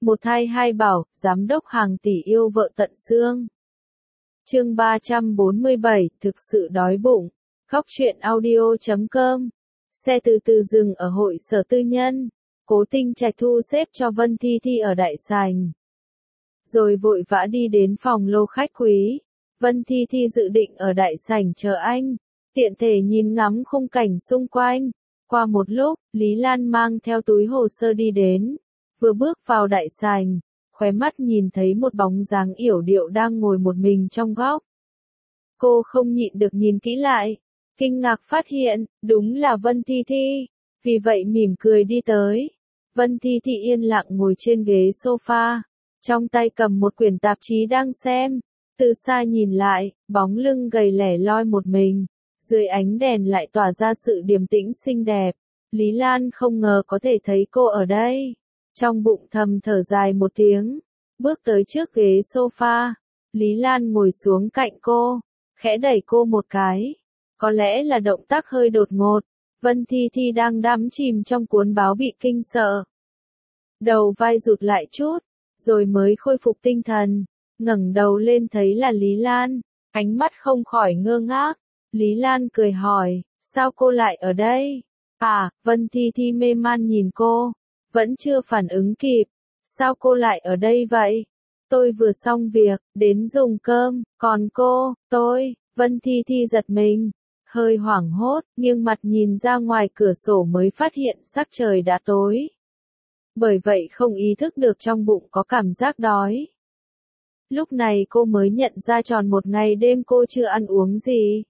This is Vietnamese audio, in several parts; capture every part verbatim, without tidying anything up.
Một thai hai bảo, giám đốc hàng tỷ yêu vợ tận xương. Chương ba trăm bốn mươi bảy, thực sự đói bụng. Góc truyện audio chấm com. Xe từ từ dừng ở hội sở tư nhân. Cố Tinh Trạch thu xếp cho Vân Thi Thi ở đại sảnh. Rồi vội vã đi đến phòng lô khách quý. Vân Thi Thi dự định ở đại sảnh chờ anh. Tiện thể nhìn ngắm khung cảnh xung quanh. Qua một lúc, Lý Lan mang theo túi hồ sơ đi đến. Vừa bước vào đại sảnh, khóe mắt nhìn thấy một bóng dáng yểu điệu đang ngồi một mình trong góc. Cô không nhịn được nhìn kỹ lại, kinh ngạc phát hiện, đúng là Vân Thi Thi, vì vậy mỉm cười đi tới. Vân Thi Thi yên lặng ngồi trên ghế sofa, trong tay cầm một quyển tạp chí đang xem, từ xa nhìn lại, bóng lưng gầy lẻ loi một mình, dưới ánh đèn lại tỏa ra sự điềm tĩnh xinh đẹp. Lý Lan không ngờ có thể thấy cô ở đây. Trong bụng thầm thở dài một tiếng, bước tới trước ghế sofa, Lý Lan ngồi xuống cạnh cô, khẽ đẩy cô một cái. Có lẽ là động tác hơi đột ngột, Vân Thi Thi đang đắm chìm trong cuốn báo bị kinh sợ. Đầu vai rụt lại chút, rồi mới khôi phục tinh thần, ngẩng đầu lên thấy là Lý Lan, ánh mắt không khỏi ngơ ngác. Lý Lan cười hỏi, sao cô lại ở đây? À, Vân Thi Thi mê man nhìn cô. Vẫn chưa phản ứng kịp. Sao cô lại ở đây vậy? Tôi vừa xong việc, đến dùng cơm, còn cô, tôi, Vân Thi Thi giật mình. Hơi hoảng hốt, nghiêng mặt nhìn ra ngoài cửa sổ mới phát hiện sắc trời đã tối. Bởi vậy không ý thức được trong bụng có cảm giác đói. Lúc này cô mới nhận ra tròn một ngày đêm cô chưa ăn uống gì.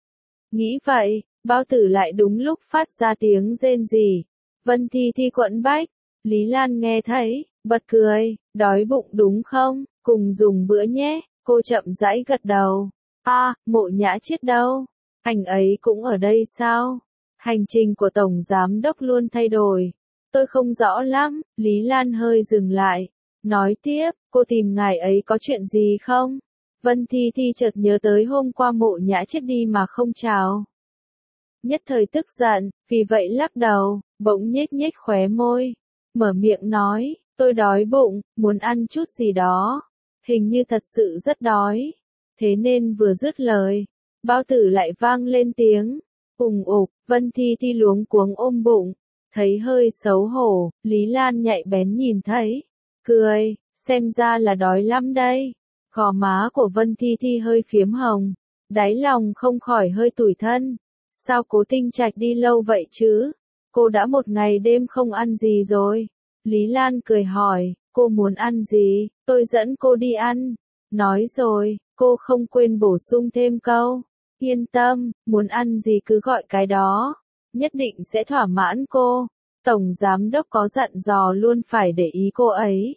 Nghĩ vậy, bao tử lại đúng lúc phát ra tiếng rên rỉ. Vân Thi Thi quẫn bách. Lý Lan nghe thấy, bật cười, đói bụng đúng không, cùng dùng bữa nhé. Cô chậm rãi gật đầu. À, Mộ Nhã Chiết đâu? Anh ấy cũng ở đây sao? Hành trình của Tổng Giám Đốc luôn thay đổi. Tôi không rõ lắm. Lý Lan hơi dừng lại. Nói tiếp, cô tìm ngài ấy có chuyện gì không? Vân Thi Thi chợt nhớ tới hôm qua Mộ Nhã Chiết đi mà không chào. Nhất thời tức giận, vì vậy lắc đầu, bỗng nhếch nhếch khóe môi. Mở miệng nói, tôi đói bụng, muốn ăn chút gì đó. Hình như thật sự rất đói. Thế nên vừa dứt lời, bao tử lại vang lên tiếng. Ùng ục, Vân Thi Thi luống cuống ôm bụng. Thấy hơi xấu hổ, Lý Lan nhạy bén nhìn thấy. Cười, xem ra là đói lắm đây. Gò má của Vân Thi Thi hơi phiếm hồng. Đáy lòng không khỏi hơi tủi thân. Sao Cố Tinh Trạch đi lâu vậy chứ? Cô đã một ngày đêm không ăn gì rồi. Lý Lan cười hỏi, cô muốn ăn gì, tôi dẫn cô đi ăn. Nói rồi, cô không quên bổ sung thêm câu. Yên tâm, muốn ăn gì cứ gọi cái đó. Nhất định sẽ thỏa mãn cô. Tổng Giám Đốc có dặn dò luôn phải để ý cô ấy.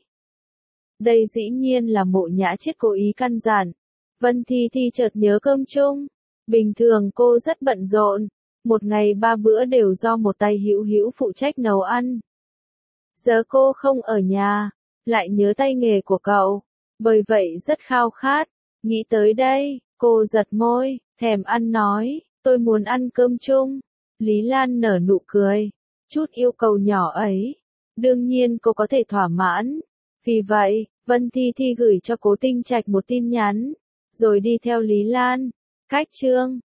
Đây dĩ nhiên là Mộ Nhã Chiết cố ý căn dặn. Vân Thi Thi chợt nhớ cơm chung. Bình thường cô rất bận rộn. Một ngày ba bữa đều do một tay Hữu Hữu phụ trách nấu ăn. Giờ cô không ở nhà, lại nhớ tay nghề của cậu, bởi vậy rất khao khát. Nghĩ tới đây, cô giật môi, thèm ăn nói, tôi muốn ăn cơm chung. Lý Lan nở nụ cười, chút yêu cầu nhỏ ấy, đương nhiên cô có thể thỏa mãn. Vì vậy, Vân Thi Thi gửi cho Cố Tinh Trạch một tin nhắn, rồi đi theo Lý Lan. Cách chương